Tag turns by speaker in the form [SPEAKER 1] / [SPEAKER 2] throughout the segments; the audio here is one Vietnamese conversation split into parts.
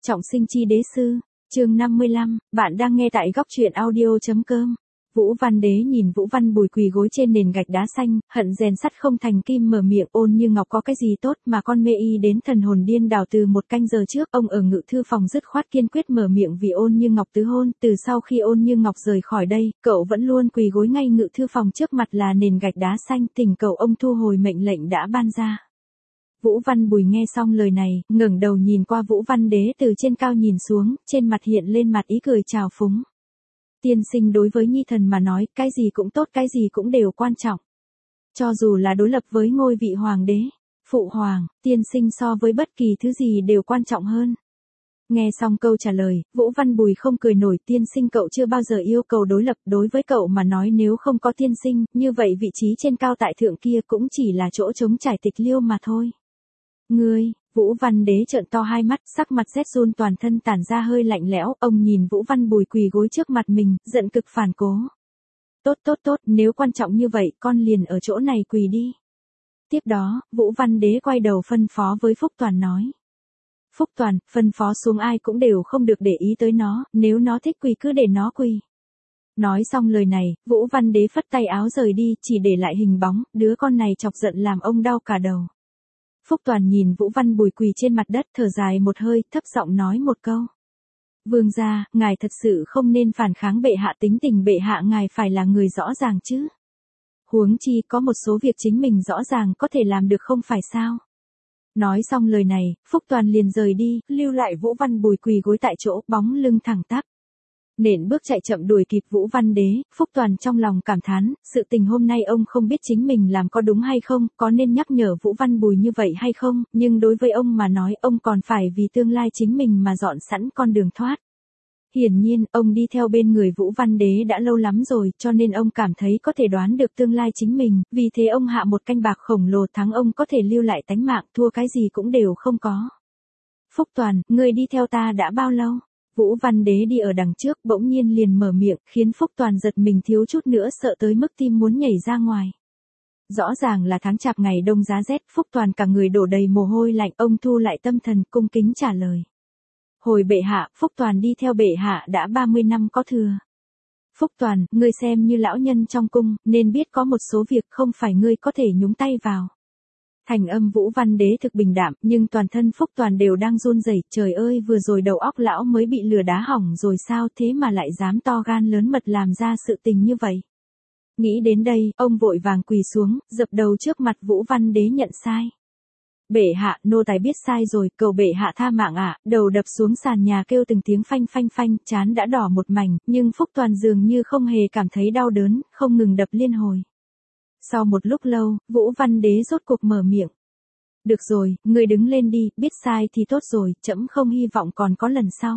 [SPEAKER 1] Trọng sinh chi đế sư, chương 55, bạn đang nghe tại góc truyện audio.com. Vũ Văn Đế nhìn Vũ Văn Bùi quỳ gối trên nền gạch đá xanh, hận rèn sắt không thành kim, mở miệng Ôn Như Ngọc có cái gì tốt mà con mê y đến thần hồn điên đảo. Từ một canh giờ trước, ông ở ngự thư phòng dứt khoát kiên quyết mở miệng vì Ôn Như Ngọc tứ hôn. Từ sau khi Ôn Như Ngọc rời khỏi đây, cậu vẫn luôn quỳ gối ngay ngự thư phòng trước mặt là nền gạch đá xanh, thỉnh cầu ông thu hồi mệnh lệnh đã ban ra. Vũ Văn Bùi nghe xong lời này, ngẩng đầu nhìn qua Vũ Văn Đế từ trên cao nhìn xuống, trên mặt hiện lên mặt ý cười trào phúng. Tiên sinh đối với nhi thần mà nói, cái gì cũng tốt, cái gì cũng đều quan trọng. Cho dù là đối lập với ngôi vị hoàng đế, phụ hoàng, tiên sinh so với bất kỳ thứ gì đều quan trọng hơn. Nghe xong câu trả lời, Vũ Văn Bùi không cười nổi. Tiên sinh cậu chưa bao giờ yêu cầu đối lập, đối với cậu mà nói nếu không có tiên sinh, như vậy vị trí trên cao tại thượng kia cũng chỉ là chỗ trống trải tịch liêu mà thôi. Ngươi, Vũ Văn Đế trợn to hai mắt, sắc mặt rét run, toàn thân tản ra hơi lạnh lẽo, ông nhìn Vũ Văn Bùi quỳ gối trước mặt mình, giận cực phản cố. Tốt, nếu quan trọng như vậy, con liền ở chỗ này quỳ đi. Tiếp đó, Vũ Văn Đế quay đầu phân phó với Phúc Toàn nói. Phúc Toàn, phân phó xuống ai cũng đều không được để ý tới nó, nếu nó thích quỳ cứ để nó quỳ. Nói xong lời này, Vũ Văn Đế phất tay áo rời đi, chỉ để lại hình bóng, đứa con này chọc giận làm ông đau cả đầu. Phúc Toàn nhìn Vũ Văn Bùi quỳ trên mặt đất, thở dài một hơi, thấp giọng nói một câu. Vương gia, ngài thật sự không nên phản kháng bệ hạ, tính tình bệ hạ ngài phải là người rõ ràng chứ. Huống chi có một số việc chính mình rõ ràng có thể làm được không phải sao. Nói xong lời này, Phúc Toàn liền rời đi, lưu lại Vũ Văn Bùi quỳ gối tại chỗ, bóng lưng thẳng tắp. Nện bước chạy chậm đuổi kịp Vũ Văn Đế, Phúc Toàn trong lòng cảm thán, sự tình hôm nay ông không biết chính mình làm có đúng hay không, có nên nhắc nhở Vũ Văn Bùi như vậy hay không, nhưng đối với ông mà nói, ông còn phải vì tương lai chính mình mà dọn sẵn con đường thoát. Hiển nhiên, ông đi theo bên người Vũ Văn Đế đã lâu lắm rồi, cho nên ông cảm thấy có thể đoán được tương lai chính mình, vì thế ông hạ một canh bạc khổng lồ, thắng ông có thể lưu lại tánh mạng, thua cái gì cũng đều không có. Phúc Toàn, ngươi đi theo ta đã bao lâu? Vũ Văn Đế đi ở đằng trước, bỗng nhiên liền mở miệng, khiến Phúc Toàn giật mình thiếu chút nữa sợ tới mức tim muốn nhảy ra ngoài. Rõ ràng là tháng chạp ngày đông giá rét, Phúc Toàn cả người đổ đầy mồ hôi lạnh, ông thu lại tâm thần, cung kính trả lời. Hồi bệ hạ, Phúc Toàn đi theo bệ hạ đã 30 năm có thừa. Phúc Toàn, ngươi xem như lão nhân trong cung, nên biết có một số việc không phải ngươi có thể nhúng tay vào. Thành âm Vũ Văn Đế thực bình đạm, nhưng toàn thân Phúc Toàn đều đang run rẩy. Trời ơi, vừa rồi đầu óc lão mới bị lửa đá hỏng rồi sao, thế mà lại dám to gan lớn mật làm ra sự tình như vậy. Nghĩ đến đây, ông vội vàng quỳ xuống, dập đầu trước mặt Vũ Văn Đế nhận sai. Bệ hạ, nô tài biết sai rồi, cầu bệ hạ tha mạng ạ. Đầu đập xuống sàn nhà kêu từng tiếng phanh phanh phanh, trán đã đỏ một mảnh, nhưng Phúc Toàn dường như không hề cảm thấy đau đớn, không ngừng đập liên hồi. Sau một lúc lâu, Vũ Văn Đế rốt cuộc mở miệng. Được rồi, ngươi đứng lên đi, biết sai thì tốt rồi, trẫm không hy vọng còn có lần sau.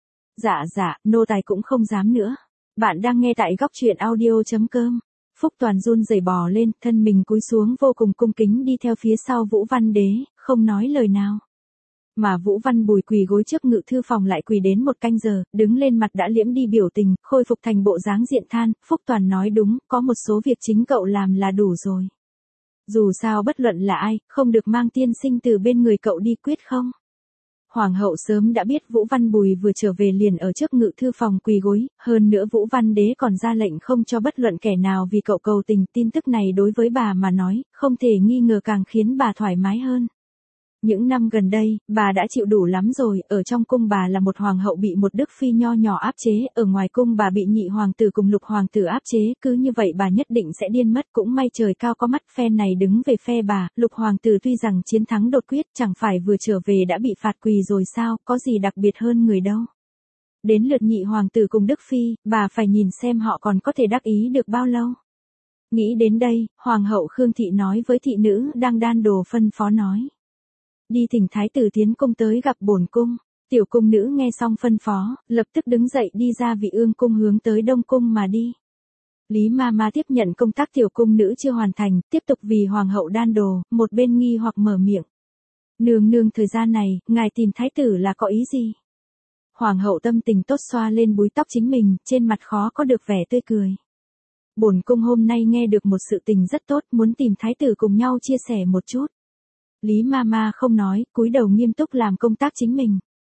[SPEAKER 1] Dạ, nô tài cũng không dám nữa. Bạn đang nghe tại góc truyện audio.com. Phúc Toàn run rẩy bò lên, thân mình cúi xuống vô cùng cung kính đi theo phía sau Vũ Văn Đế, không nói lời nào. Mà Vũ Văn Bùi quỳ gối trước ngự thư phòng lại quỳ đến một canh giờ, đứng lên mặt đã liễm đi biểu tình, khôi phục thành bộ dáng diện than. Phúc Toàn nói đúng, có một số việc chính cậu làm là đủ rồi. Dù sao bất luận là ai, không được mang tiên sinh từ bên người cậu đi quyết không? Hoàng hậu sớm đã biết Vũ Văn Bùi vừa trở về liền ở trước ngự thư phòng quỳ gối, hơn nữa Vũ Văn Đế còn ra lệnh không cho bất luận kẻ nào vì cậu cầu tình. Tin tức này đối với bà mà nói, không thể nghi ngờ càng khiến bà thoải mái hơn. Những năm gần đây, bà đã chịu đủ lắm rồi, ở trong cung bà là một hoàng hậu bị một đức phi nho nhỏ áp chế, ở ngoài cung bà bị nhị hoàng tử cùng lục hoàng tử áp chế, cứ như vậy bà nhất định sẽ điên mất. Cũng may trời cao có mắt, phe này đứng về phe bà, lục hoàng tử tuy rằng chiến thắng đột quyết, chẳng phải vừa trở về đã bị phạt quỳ rồi sao, có gì đặc biệt hơn người đâu. Đến lượt nhị hoàng tử cùng đức phi, bà phải nhìn xem họ còn có thể đắc ý được bao lâu. Nghĩ đến đây, hoàng hậu Khương Thị nói với thị nữ đang đan đồ phân phó nói. Đi thỉnh thái tử tiến cung tới gặp bổn cung. Tiểu cung nữ nghe xong phân phó, lập tức đứng dậy đi ra Vị Ương cung hướng tới Đông cung mà đi. Lý Mama tiếp nhận công tác tiểu cung nữ chưa hoàn thành, tiếp tục vì hoàng hậu đan đồ, một bên nghi hoặc mở miệng. Nương thời gian này, ngài tìm thái tử là có ý gì? Hoàng hậu tâm tình tốt xoa lên búi tóc chính mình, trên mặt khó có được vẻ tươi cười. Bổn cung hôm nay nghe được một sự tình rất tốt, muốn tìm thái tử cùng nhau chia sẻ một chút. Lý Mama không nói, cúi đầu nghiêm túc làm công tác chính mình.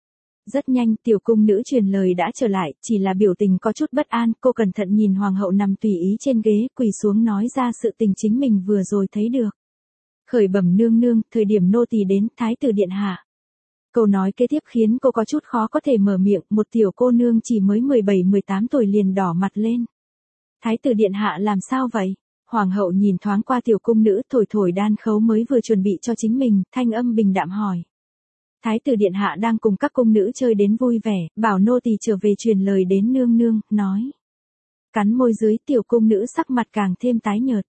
[SPEAKER 1] Rất nhanh tiểu cung nữ truyền lời đã trở lại, chỉ là biểu tình có chút bất an, cô cẩn thận nhìn hoàng hậu nằm tùy ý trên ghế, quỳ xuống nói ra sự tình chính mình vừa rồi thấy được. Khởi bẩm nương nương, thời điểm nô tỳ đến, thái tử điện hạ. Câu nói kế tiếp khiến cô có chút khó có thể mở miệng, một tiểu cô nương chỉ mới 17-18 tuổi liền đỏ mặt lên. Thái tử điện hạ làm sao vậy? Hoàng hậu nhìn thoáng qua tiểu cung nữ thổi thổi đan khấu mới vừa chuẩn bị cho chính mình, thanh âm bình đạm hỏi. Thái tử điện hạ đang cùng các cung nữ chơi đến vui vẻ, bảo nô tỳ trở về truyền lời đến nương nương, nói. Cắn môi dưới tiểu cung nữ sắc mặt càng thêm tái nhợt.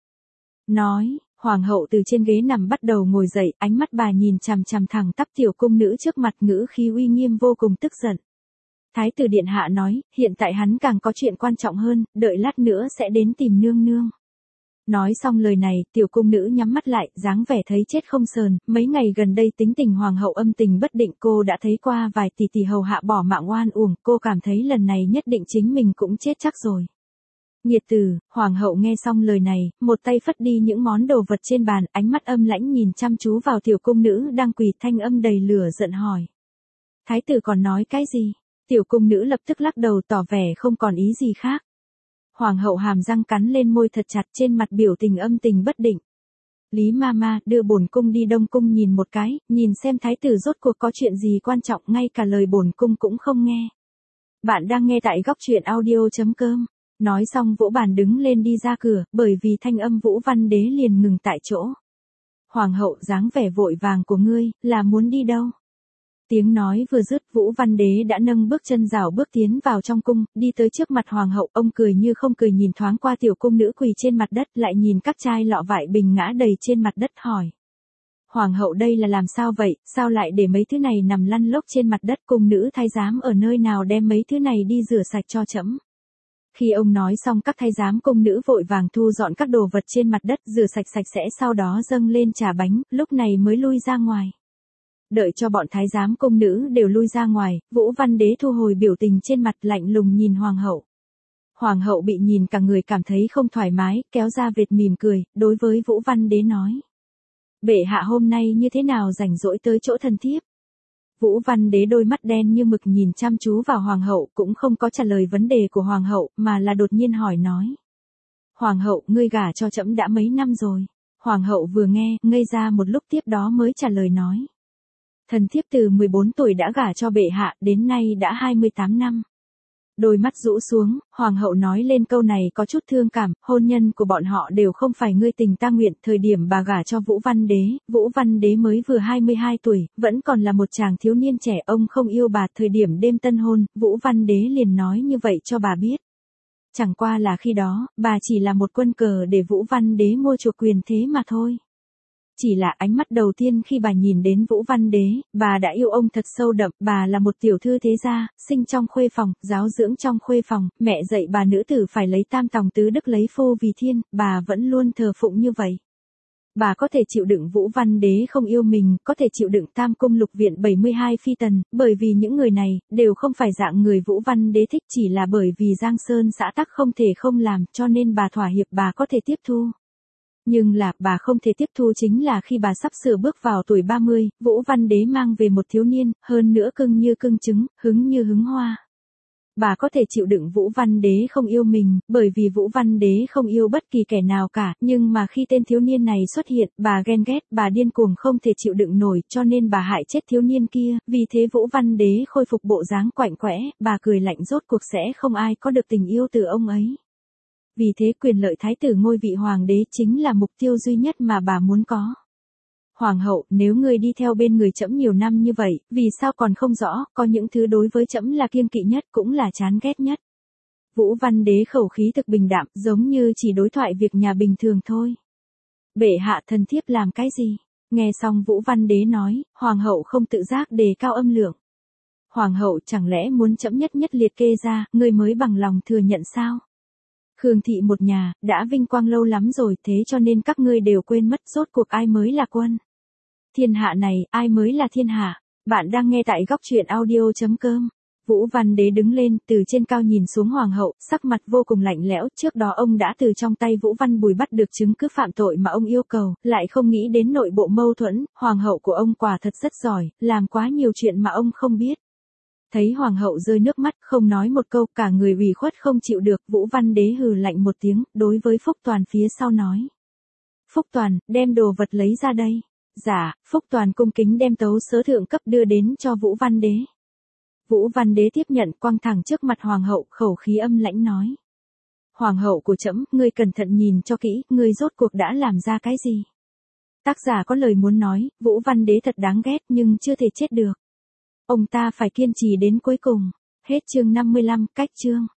[SPEAKER 1] Nói, hoàng hậu từ trên ghế nằm bắt đầu ngồi dậy, ánh mắt bà nhìn chằm chằm thẳng tắp tiểu cung nữ trước mặt ngữ khí uy nghiêm vô cùng tức giận. Thái tử điện hạ nói, hiện tại hắn càng có chuyện quan trọng hơn, đợi lát nữa sẽ đến tìm nương nương. Nói xong lời này, tiểu cung nữ nhắm mắt lại, dáng vẻ thấy chết không sờn, mấy ngày gần đây tính tình hoàng hậu âm tình bất định cô đã thấy qua vài tỷ tỷ hầu hạ bỏ mạng oan uổng, cô cảm thấy lần này nhất định chính mình cũng chết chắc rồi. Nhiệt tử, hoàng hậu nghe xong lời này, một tay phất đi những món đồ vật trên bàn, ánh mắt âm lãnh nhìn chăm chú vào tiểu cung nữ đang quỳ, thanh âm đầy lửa giận hỏi. Thái tử còn nói cái gì? Tiểu cung nữ lập tức lắc đầu tỏ vẻ không còn ý gì khác. Hoàng hậu hàm răng cắn lên môi thật chặt, trên mặt biểu tình âm tình bất định. Lý Mama, đưa bổn cung đi Đông cung nhìn một cái, nhìn xem thái tử rốt cuộc có chuyện gì quan trọng, ngay cả lời bổn cung cũng không nghe. Bạn đang nghe tại góc truyện audio.com. Nói xong vỗ bàn đứng lên đi ra cửa, bởi vì thanh âm Vũ Văn Đế liền ngừng tại chỗ. Hoàng hậu, dáng vẻ vội vàng của ngươi, là muốn đi đâu? Tiếng nói vừa dứt, Vũ Văn Đế đã nâng bước chân rảo bước tiến vào trong cung, đi tới trước mặt hoàng hậu, ông cười như không cười nhìn thoáng qua tiểu cung nữ quỳ trên mặt đất, lại nhìn các chai lọ vải bình ngã đầy trên mặt đất hỏi. Hoàng hậu đây là làm sao vậy, sao lại để mấy thứ này nằm lăn lóc trên mặt đất, cung nữ thái giám ở nơi nào đem mấy thứ này đi rửa sạch cho trẫm. Khi ông nói xong các thái giám cung nữ vội vàng thu dọn các đồ vật trên mặt đất, rửa sạch sạch sẽ, sau đó dâng lên trà bánh, lúc này mới lui ra ngoài. Đợi cho bọn thái giám cung nữ đều lui ra ngoài, Vũ Văn Đế thu hồi biểu tình trên mặt, lạnh lùng nhìn hoàng hậu. Hoàng hậu bị nhìn cả người cảm thấy không thoải mái, kéo ra vệt mỉm cười, đối với Vũ Văn Đế nói. Bệ hạ hôm nay như thế nào rảnh rỗi tới chỗ thần thiếp? Vũ Văn Đế đôi mắt đen như mực nhìn chăm chú vào hoàng hậu, cũng không có trả lời vấn đề của hoàng hậu, mà là đột nhiên hỏi nói. Hoàng hậu, ngươi gả cho trẫm đã mấy năm rồi? Hoàng hậu vừa nghe, ngây ra một lúc, tiếp đó mới trả lời nói. Thần thiếp từ 14 tuổi đã gả cho bệ hạ, đến nay đã 28 năm. Đôi mắt rũ xuống, hoàng hậu nói lên câu này có chút thương cảm, hôn nhân của bọn họ đều không phải ngươi tình ta nguyện, thời điểm bà gả cho Vũ Văn Đế mới vừa 22 tuổi, vẫn còn là một chàng thiếu niên trẻ, ông không yêu bà, thời điểm đêm tân hôn, Vũ Văn Đế liền nói như vậy cho bà biết. Chẳng qua là khi đó, bà chỉ là một quân cờ để Vũ Văn Đế mua chuộc quyền thế mà thôi. Chỉ là ánh mắt đầu tiên khi bà nhìn đến Vũ Văn Đế, bà đã yêu ông thật sâu đậm, bà là một tiểu thư thế gia, sinh trong khuê phòng, giáo dưỡng trong khuê phòng, mẹ dạy bà nữ tử phải lấy tam tòng tứ đức lấy phu vì thiên, bà vẫn luôn thờ phụng như vậy. Bà có thể chịu đựng Vũ Văn Đế không yêu mình, có thể chịu đựng tam cung lục viện 72 phi tần, bởi vì những người này, đều không phải dạng người Vũ Văn Đế thích, chỉ là bởi vì Giang Sơn xã tắc không thể không làm, cho nên bà thỏa hiệp, bà có thể tiếp thu. Nhưng là, bà không thể tiếp thu chính là khi bà sắp sửa bước vào tuổi 30, Vũ Văn Đế mang về một thiếu niên, hơn nữa cưng như cưng trứng, hứng như hứng hoa. Bà có thể chịu đựng Vũ Văn Đế không yêu mình, bởi vì Vũ Văn Đế không yêu bất kỳ kẻ nào cả, nhưng mà khi tên thiếu niên này xuất hiện, bà ghen ghét, bà điên cuồng không thể chịu đựng nổi, cho nên bà hại chết thiếu niên kia, vì thế Vũ Văn Đế khôi phục bộ dáng quạnh quẽ, bà cười lạnh, rốt cuộc sẽ không ai có được tình yêu từ ông ấy. Vì thế quyền lợi thái tử ngôi vị hoàng đế chính là mục tiêu duy nhất mà bà muốn có. Hoàng hậu, nếu ngươi đi theo bên người trẫm nhiều năm như vậy, vì sao còn không rõ, có những thứ đối với trẫm là kiêng kỵ nhất cũng là chán ghét nhất. Vũ Văn Đế khẩu khí thực bình đạm, giống như chỉ đối thoại việc nhà bình thường thôi. Bệ hạ, thần thiếp làm cái gì? Nghe xong Vũ Văn Đế nói, hoàng hậu không tự giác đề cao âm lượng. Hoàng hậu, chẳng lẽ muốn trẫm nhất nhất liệt kê ra, ngươi mới bằng lòng thừa nhận sao? Khương thị một nhà, đã vinh quang lâu lắm rồi, thế cho nên các ngươi đều quên mất rốt cuộc ai mới là quân. Thiên hạ này, ai mới là thiên hạ? Bạn đang nghe tại góc truyện audio.com. Vũ Văn Đế đứng lên, từ trên cao nhìn xuống hoàng hậu, sắc mặt vô cùng lạnh lẽo, trước đó ông đã từ trong tay Vũ Văn Bùi bắt được chứng cứ phạm tội mà ông yêu cầu, lại không nghĩ đến nội bộ mâu thuẫn, hoàng hậu của ông quả thật rất giỏi, làm quá nhiều chuyện mà ông không biết. Thấy hoàng hậu rơi nước mắt không nói một câu, cả người ủy khuất không chịu được, Vũ Văn Đế hừ lạnh một tiếng, đối với Phúc Toàn phía sau nói. Phúc Toàn, đem đồ vật lấy ra đây. Dạ, Phúc Toàn cung kính đem tấu sớ thượng cấp đưa đến cho Vũ Văn Đế. Vũ Văn Đế tiếp nhận, quăng thẳng trước mặt hoàng hậu, khẩu khí âm lãnh nói. Hoàng hậu của trẫm, ngươi cẩn thận nhìn cho kỹ, ngươi rốt cuộc đã làm ra cái gì? Tác giả có lời muốn nói, Vũ Văn Đế thật đáng ghét nhưng chưa thể chết được. Ông ta phải kiên trì đến cuối cùng. Hết chương 55, cách chương.